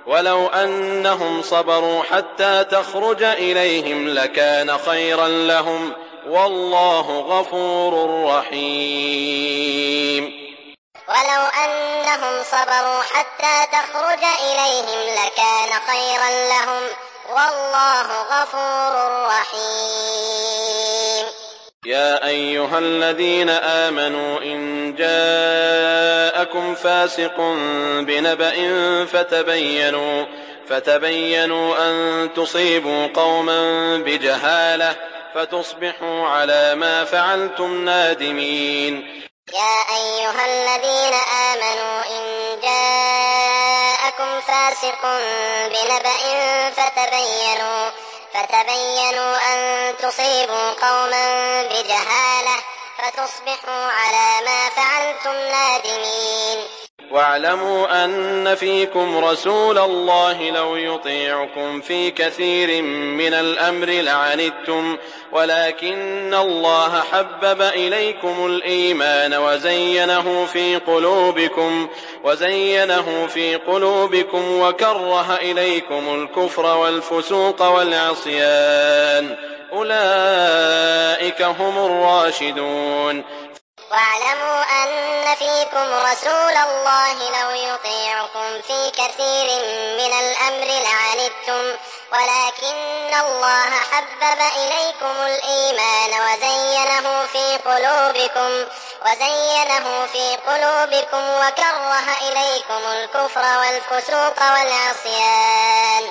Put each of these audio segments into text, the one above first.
ولو أنهم صبروا حتى تخرج إليهم لكان خيرا لهم والله غفور رحيم. ولو أنهم صبروا حتى تخرج إليهم لكان خيرا لهم والله غفور رحيم. يا أيها الذين آمنوا إن جاءكم فاسق بنبأ فتبينوا أن تصيبوا قوما بجهالة فتصبحوا على ما فعلتم نادمين. يا أيها الذين آمنوا إن جاءكم فاسق بنبأ فتبينوا أن تصيبوا قوما بجهالة فتصبحوا على ما فعلتم نادمين. واعلموا أن فيكم رسول الله لو يطيعكم في كثير من الأمر لعنتم ولكن الله حبب إليكم الإيمان وزينه في قلوبكم وكره إليكم الكفر والفسوق والعصيان أولئك هم الراشدون. واعلموا أن فيكم رسول الله لو يطيعكم في كثير من الأمر لعنتم ولكن الله حبب إليكم الإيمان وزينه في قلوبكم وكره إليكم الكفر والفسوق والعصيان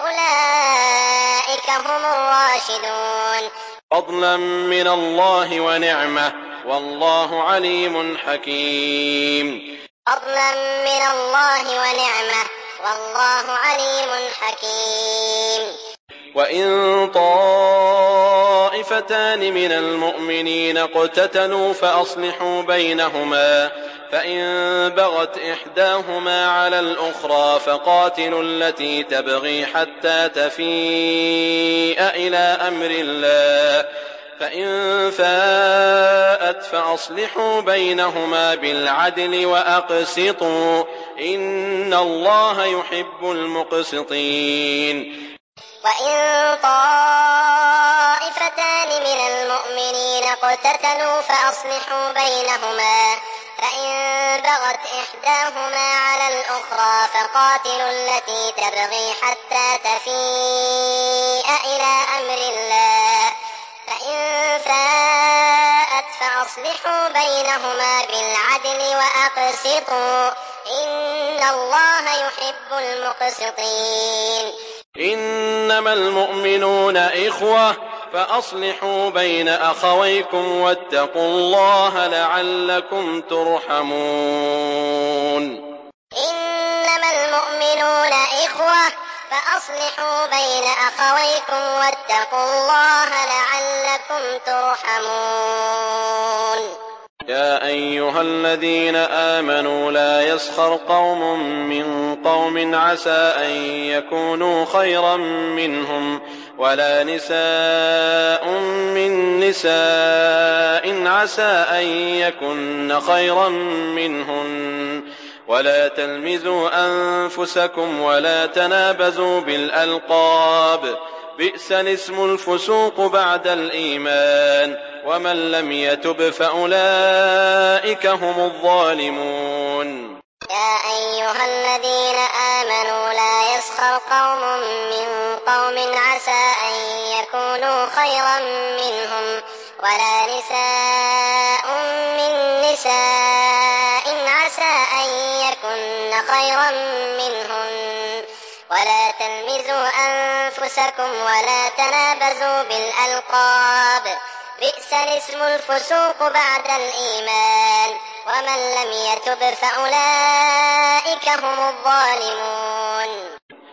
أولئك هم الراشدون. فضلا من الله ونعمة والله عليم حكيم. فضلا من الله ونعمة والله عليم حكيم. وإن طائفتان من المؤمنين اقتتلوا فأصلحوا بينهما فإن بغت إحداهما على الأخرى فقاتلوا التي تبغي حتى تفيء إلى أمر الله فإن فاءت فأصلحوا بينهما بالعدل وأقسطوا إن الله يحب المقسطين. وإن طائفتان من المؤمنين اقتتلوا فأصلحوا بينهما فإن بغت إحداهما على الأخرى فقاتلوا التي تبغي حتى تفيء إلى أمر الله فإن فاءت فأصلحوا بينهما بالعدل وأقسطوا إن الله يحب المقسطين. إنما المؤمنون إخوة فأصلحوا بين أخويكم واتقوا الله لعلكم ترحمون. إنما المؤمنون إخوة فأصلحوا بين أخويكم واتقوا الله لعلكم ترحمون. يا أيها الذين آمنوا لا يسخر قوم من قوم عسى أن يكونوا خيرا منهم ولا نساء من نساء عسى أن يكن خيرا منهن ولا تلمزوا أنفسكم ولا تنابزوا بالألقاب بئس الاسم الفسوق بعد الإيمان ومن لم يتب فأولئك هم الظالمون. يا أيها الذين آمنوا لا يسخر قوم من قوم عسى أن يكونوا خيرا منهم ولا نساء من نساء عسى أن يكن خيرا منهن ولا تلمزوا أنفسكم ولا تنابزوا بالألقاب بئس الاسم الفسوق بعد الإيمان ومن لم يتب فأولئك هم الظالمون.